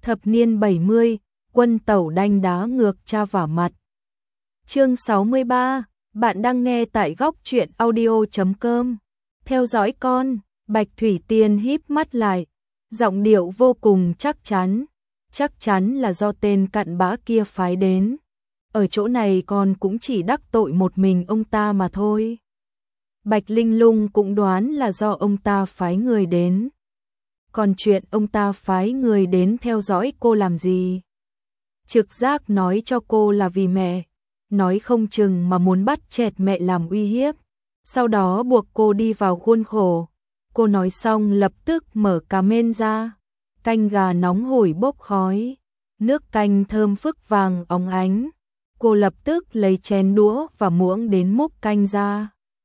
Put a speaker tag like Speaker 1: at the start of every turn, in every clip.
Speaker 1: Thập niên 70, quân tẩu đanh đá ngược cha vả mặt. Chương 63, bạn đang nghe tại góc truyện audio.com. Theo dõi con, Bạch Thủy Tiên híp mắt lại, giọng điệu vô cùng chắc chắn là do tên cặn bã kia phái đến. Ở chỗ này con cũng chỉ đắc tội một mình ông ta mà thôi. Bạch Linh Lung cũng đoán là do ông ta phái người đến. Còn chuyện ông ta phái người đến theo dõi cô làm gì? Trực giác nói cho cô là vì mẹ, nói không chừng mà muốn bắt chẹt mẹ làm uy hiếp, sau đó buộc cô đi vào khuôn khổ. Cô nói xong lập tức mở cà mên ra, canh gà nóng hổi bốc khói, nước canh thơm phức vàng óng ánh. Cô lập tức lấy chén đũa và muỗng đến múc canh ra.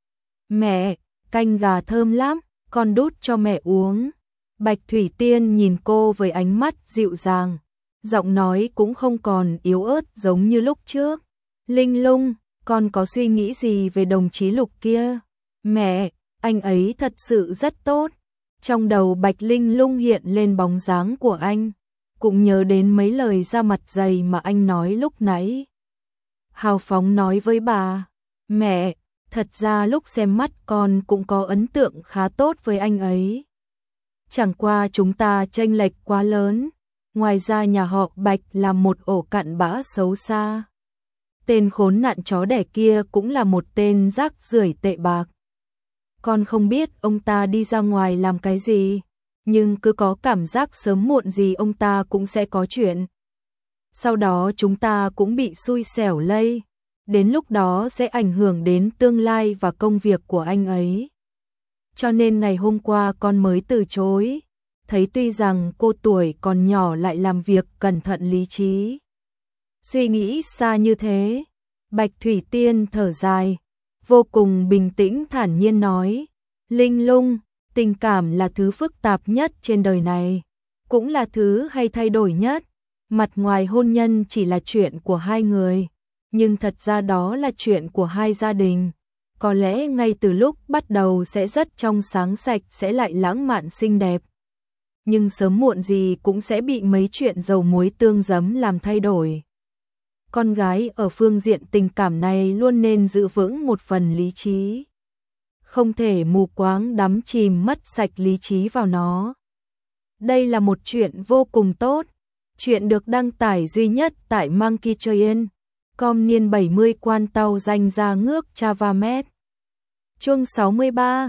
Speaker 1: Mẹ, canh gà thơm lắm, con đút cho mẹ uống. Bạch Thủy Tiên nhìn cô với ánh mắt dịu dàng, giọng nói cũng không còn yếu ớt giống như lúc trước. Linh Lung, con có suy nghĩ gì về đồng chí Lục kia? Mẹ, anh ấy thật sự rất tốt. Trong đầu Bạch Linh Lung hiện lên bóng dáng của anh, cũng nhớ đến mấy lời ra mặt dày mà anh nói lúc nãy. Hào phóng nói với bà, mẹ, thật ra lúc xem mắt con cũng có ấn tượng khá tốt với anh ấy. Chẳng qua chúng ta chênh lệch quá lớn, ngoài ra nhà họ Bạch là một ổ cặn bã xấu xa. Tên khốn nạn chó đẻ kia cũng là một tên rác rưởi tệ bạc. Con không biết ông ta đi ra ngoài làm cái gì, nhưng cứ có cảm giác sớm muộn gì ông ta cũng sẽ có chuyện. Sau đó chúng ta cũng bị xui xẻo lây, đến lúc đó sẽ ảnh hưởng đến tương lai và công việc của anh ấy. Cho nên ngày hôm qua con mới từ chối, thấy tuy rằng cô tuổi còn nhỏ lại làm việc cẩn thận lý trí. Suy nghĩ xa như thế, Bạch Thủy Tiên thở dài, vô cùng bình tĩnh thản nhiên nói, Linh Lung, tình cảm là thứ phức tạp nhất trên đời này, cũng là thứ hay thay đổi nhất. Mặt ngoài hôn nhân chỉ là chuyện của hai người, nhưng thật ra đó là chuyện của hai gia đình. Có lẽ ngay từ lúc bắt đầu sẽ rất trong sáng sạch, sẽ lại lãng mạn xinh đẹp. Nhưng sớm muộn gì cũng sẽ bị mấy chuyện dầu muối tương giấm làm thay đổi. Con gái ở phương diện tình cảm này luôn nên giữ vững một phần lý trí. Không thể mù quáng đắm chìm mất sạch lý trí vào nó. Đây là một chuyện vô cùng tốt. Chuyện được đăng tải duy nhất tại monkeytrain.com niên 70 quan tàu danh ra ngước Chavamet. Chương 63,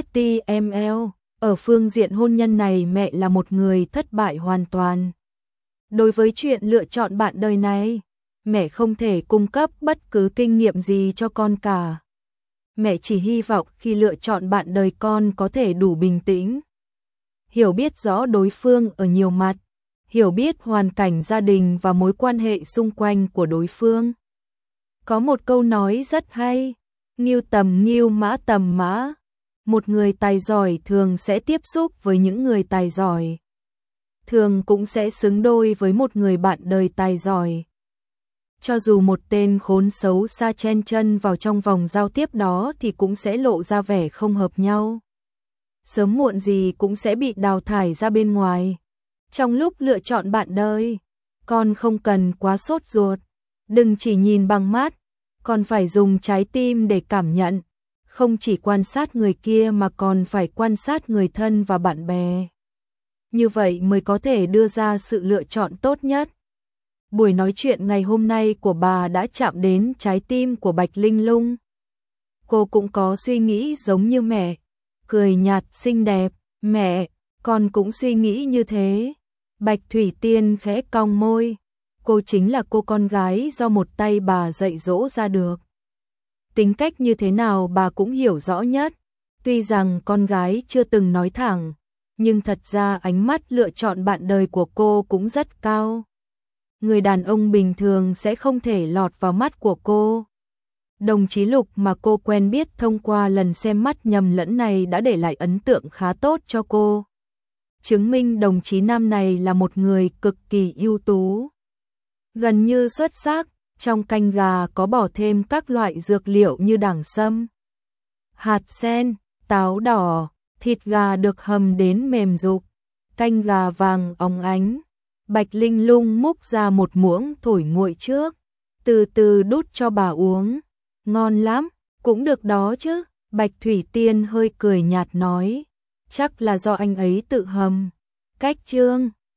Speaker 1: HTML. Ở phương diện hôn nhân này mẹ là một người thất bại hoàn toàn. Đối với chuyện lựa chọn bạn đời này, mẹ không thể cung cấp bất cứ kinh nghiệm gì cho con cả. Mẹ chỉ hy vọng khi lựa chọn bạn đời con có thể đủ bình tĩnh, hiểu biết rõ đối phương ở nhiều mặt, hiểu biết hoàn cảnh gia đình và mối quan hệ xung quanh của đối phương. Có một câu nói rất hay, ngưu tầm ngưu mã tầm mã. Một người tài giỏi thường sẽ tiếp xúc với những người tài giỏi, thường cũng sẽ xứng đôi với một người bạn đời tài giỏi. Cho dù một tên khốn xấu xa chen chân vào trong vòng giao tiếp đó thì cũng sẽ lộ ra vẻ không hợp nhau. Sớm muộn gì cũng sẽ bị đào thải ra bên ngoài. Trong lúc lựa chọn bạn đời, con không cần quá sốt ruột, đừng chỉ nhìn bằng mắt, còn phải dùng trái tim để cảm nhận, không chỉ quan sát người kia mà còn phải quan sát người thân và bạn bè. Như vậy mới có thể đưa ra sự lựa chọn tốt nhất. Buổi nói chuyện ngày hôm nay của bà đã chạm đến trái tim của Bạch Linh Lung. Cô cũng có suy nghĩ giống như mẹ, cười nhạt xinh đẹp, mẹ, con cũng suy nghĩ như thế. Bạch Thủy Tiên khẽ cong môi, cô chính là cô con gái do một tay bà dạy dỗ ra được. Tính cách như thế nào bà cũng hiểu rõ nhất, tuy rằng con gái chưa từng nói thẳng, nhưng thật ra ánh mắt lựa chọn bạn đời của cô cũng rất cao. Người đàn ông bình thường sẽ không thể lọt vào mắt của cô. Đồng chí Lục mà cô quen biết thông qua lần xem mắt nhầm lẫn này đã để lại ấn tượng khá tốt cho cô. Chứng minh đồng chí nam này là một người cực kỳ ưu tú, gần như xuất sắc. Trong canh gà có bỏ thêm các loại dược liệu như đẳng sâm, hạt sen, táo đỏ, thịt gà được hầm đến mềm rục, canh gà vàng óng ánh, Bạch Linh Lung múc ra một muỗng thổi nguội trước, từ từ đút cho bà uống. Ngon lắm, cũng được đó chứ. Bạch Thủy Tiên hơi cười nhạt nói, chắc là do anh ấy tự hầm. Cách chương